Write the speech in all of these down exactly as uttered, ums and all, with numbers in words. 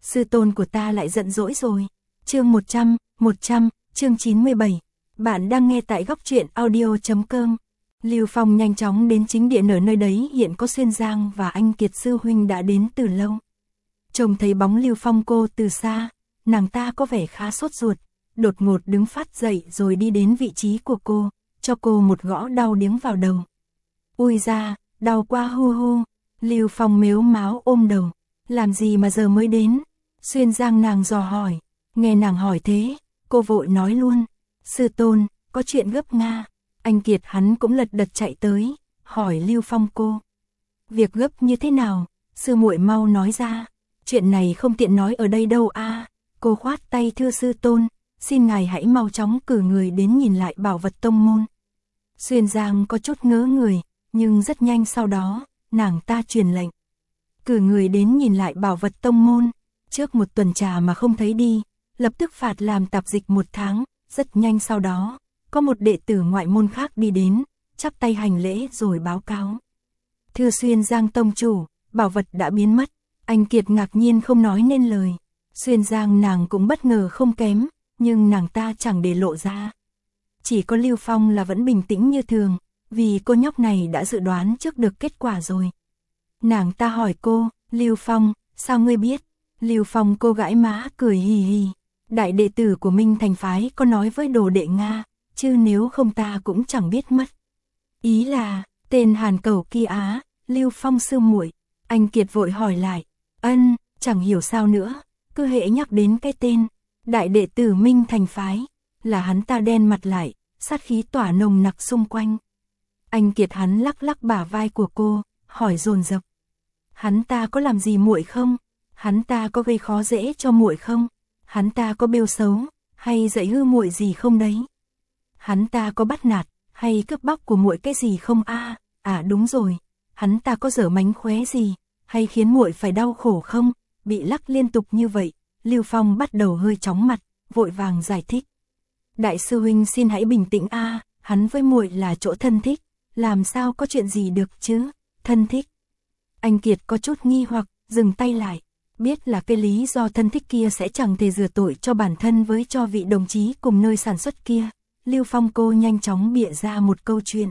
sư tôn của ta lại giận dỗi rồi. Chương một trăm, một trăm, chương chín mươi bảy. Bạn đang nghe tại góc truyện audio chấm com. Lưu Phong nhanh chóng đến chính điện, ở nơi đấy hiện có Xuyên Giang và anh Kiệt sư huynh đã đến từ lâu. Trông thấy bóng Lưu Phong cô từ xa, nàng ta có vẻ khá sốt ruột, đột ngột đứng phát dậy rồi đi đến vị trí của cô, cho cô một gõ đau điếng vào đầu. Ui da, đau quá hu hu. Lưu Phong mếu máo ôm đầu. Làm gì mà giờ mới đến? Xuyên Giang nàng dò hỏi. Nghe nàng hỏi thế, cô vội nói luôn. Sư tôn, có chuyện gấp nga. Anh Kiệt hắn cũng lật đật chạy tới, hỏi Lưu Phong cô. Việc gấp như thế nào? Sư muội mau nói ra. Chuyện này không tiện nói ở đây đâu a. À. Cô khoát tay, thưa sư tôn, xin ngài hãy mau chóng cử người đến nhìn lại bảo vật tông môn. Xuyên Giang có chút ngớ người, nhưng rất nhanh sau đó, nàng ta truyền lệnh. Cử người đến nhìn lại bảo vật tông môn, trước một tuần trà mà không thấy đi, lập tức phạt làm tạp dịch một tháng. Rất nhanh sau đó, có một đệ tử ngoại môn khác đi đến, chắp tay hành lễ rồi báo cáo. Thưa Xuyên Giang tông chủ, bảo vật đã biến mất. Anh Kiệt ngạc nhiên không nói nên lời. Xuyên Giang nàng cũng bất ngờ không kém, nhưng nàng ta chẳng để lộ ra. Chỉ có Lưu Phong là vẫn bình tĩnh như thường, vì cô nhóc này đã dự đoán trước được kết quả rồi. Nàng ta hỏi cô, Lưu Phong, sao ngươi biết? Lưu Phong cô gãi má cười hì hì. Đại đệ tử của Minh Thành phái có nói với đồ đệ Nga, chứ nếu không ta cũng chẳng biết mất. Ý là, tên Hàn Cẩu kia á, Lưu Phong sư muội. Anh Kiệt vội hỏi lại, ân, chẳng hiểu sao nữa, cứ hễ nhắc đến cái tên, đại đệ tử Minh Thành phái, là hắn ta đen mặt lại, sát khí tỏa nồng nặc xung quanh. Anh Kiệt hắn lắc lắc bả vai của cô, hỏi dồn dập. Hắn ta có làm gì muội không? Hắn ta có gây khó dễ cho muội không? Hắn ta có bêu xấu, hay dạy hư muội gì không đấy? Hắn ta có bắt nạt, hay cướp bóc của muội cái gì không a? À, à đúng rồi, hắn ta có dở mánh khóe gì, hay khiến muội phải đau khổ không? Bị lắc liên tục như vậy, Lưu Phong bắt đầu hơi chóng mặt, vội vàng giải thích. Đại sư huynh xin hãy bình tĩnh a, à, hắn với muội là chỗ thân thích, làm sao có chuyện gì được chứ? Thân thích? Anh Kiệt có chút nghi hoặc, dừng tay lại. Biết là cái lý do thân thích kia sẽ chẳng thể rửa tội cho bản thân với cho vị đồng chí cùng nơi sản xuất kia. Lưu Phong cô nhanh chóng bịa ra một câu chuyện.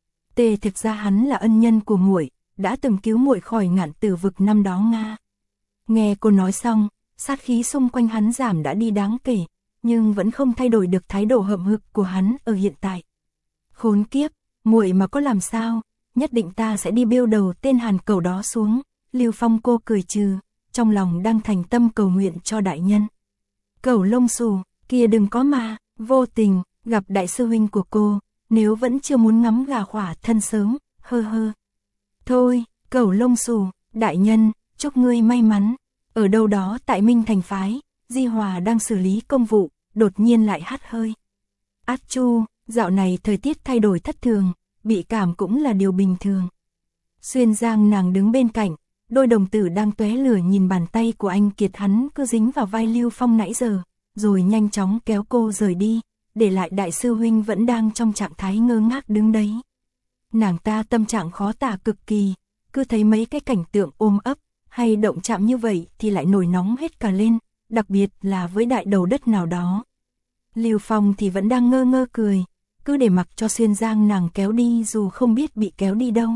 Tề thực ra hắn là ân nhân của muội, đã từng cứu muội khỏi ngạn tử vực năm đó Nga. Nghe cô nói xong, sát khí xung quanh hắn giảm đã đi đáng kể, nhưng vẫn không thay đổi được thái độ hậm hực của hắn ở hiện tại. Khốn kiếp, muội mà có làm sao, nhất định ta sẽ đi bêu đầu tên Hàn Cẩu đó xuống. Lưu Phong cô cười trừ, trong lòng đang thành tâm cầu nguyện cho đại nhân. Cẩu lông xù, kia đừng có mà, vô tình, gặp đại sư huynh của cô, nếu vẫn chưa muốn ngắm gà khỏa thân sớm, hơ hơ. Thôi, cẩu lông xù, đại nhân, chúc ngươi may mắn. Ở đâu đó tại Minh Thành phái, Di Hòa đang xử lý công vụ, đột nhiên lại hắt hơi. Át chu, dạo này thời tiết thay đổi thất thường, bị cảm cũng là điều bình thường. Xuyên Giang nàng đứng bên cạnh, đôi đồng tử đang tóe lửa nhìn bàn tay của anh Kiệt hắn cứ dính vào vai Lưu Phong nãy giờ, rồi nhanh chóng kéo cô rời đi, để lại đại sư huynh vẫn đang trong trạng thái ngơ ngác đứng đấy. Nàng ta tâm trạng khó tả cực kỳ, cứ thấy mấy cái cảnh tượng ôm ấp, hay động chạm như vậy thì lại nổi nóng hết cả lên, đặc biệt là với đại đầu đất nào đó. Lưu Phong thì vẫn đang ngơ ngơ cười, cứ để mặc cho Xuyên Giang nàng kéo đi dù không biết bị kéo đi đâu.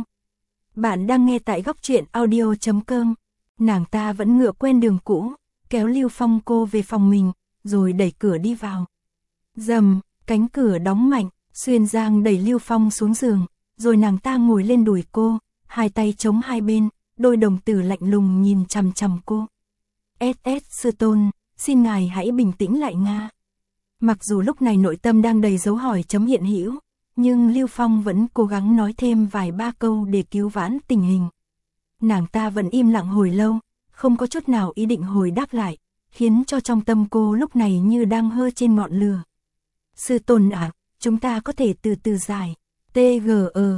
Bạn đang nghe tại góc truyện audio chấm com. Nàng ta vẫn ngựa quen đường cũ, kéo Lưu Phong cô về phòng mình, rồi đẩy cửa đi vào. Dầm, cánh cửa đóng mạnh, Xuyên Giang đẩy Lưu Phong xuống giường, rồi nàng ta ngồi lên đùi cô, hai tay chống hai bên, đôi đồng tử lạnh lùng nhìn chằm chằm cô. ét ét sư tôn, xin ngài hãy bình tĩnh lại Nga. Mặc dù lúc này nội tâm đang đầy dấu hỏi chấm hiện hữu, nhưng Lưu Phong vẫn cố gắng nói thêm vài ba câu để cứu vãn tình hình. Nàng ta vẫn im lặng hồi lâu, không có chút nào ý định hồi đáp lại, khiến cho trong tâm cô lúc này như đang hơ trên ngọn lửa. Sư tôn ạ, à, chúng ta có thể từ từ giải. T G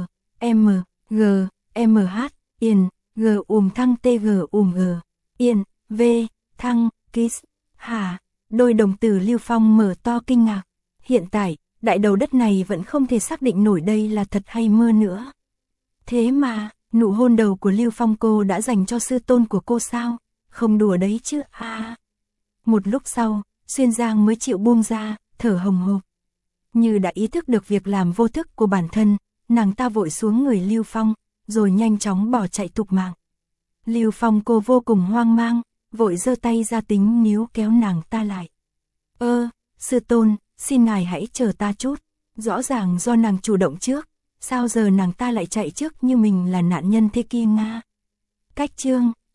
E M G M H Yên G ùm thăng T G ùm G Yên V thăng Kiss Hà. Đôi đồng tử Lưu Phong mở to kinh ngạc. Hiện tại, đại đầu đất này vẫn không thể xác định nổi đây là thật hay mơ nữa. Thế mà, nụ hôn đầu của Lưu Phong cô đã dành cho sư tôn của cô sao? không đùa đấy chứ à. Một lúc sau, Xuyên Giang mới chịu buông ra, thở hồng hộc. Như đã ý thức được việc làm vô thức của bản thân, nàng ta vội xuống người Lưu Phong, rồi nhanh chóng bỏ chạy thục mạng. Lưu Phong cô vô cùng hoang mang, vội giơ tay ra tính níu kéo nàng ta lại. Ơ, sư tôn, xin ngài hãy chờ ta chút, rõ ràng do nàng chủ động trước, sao giờ nàng ta lại chạy trước như mình là nạn nhân thế kia nga. Cách chương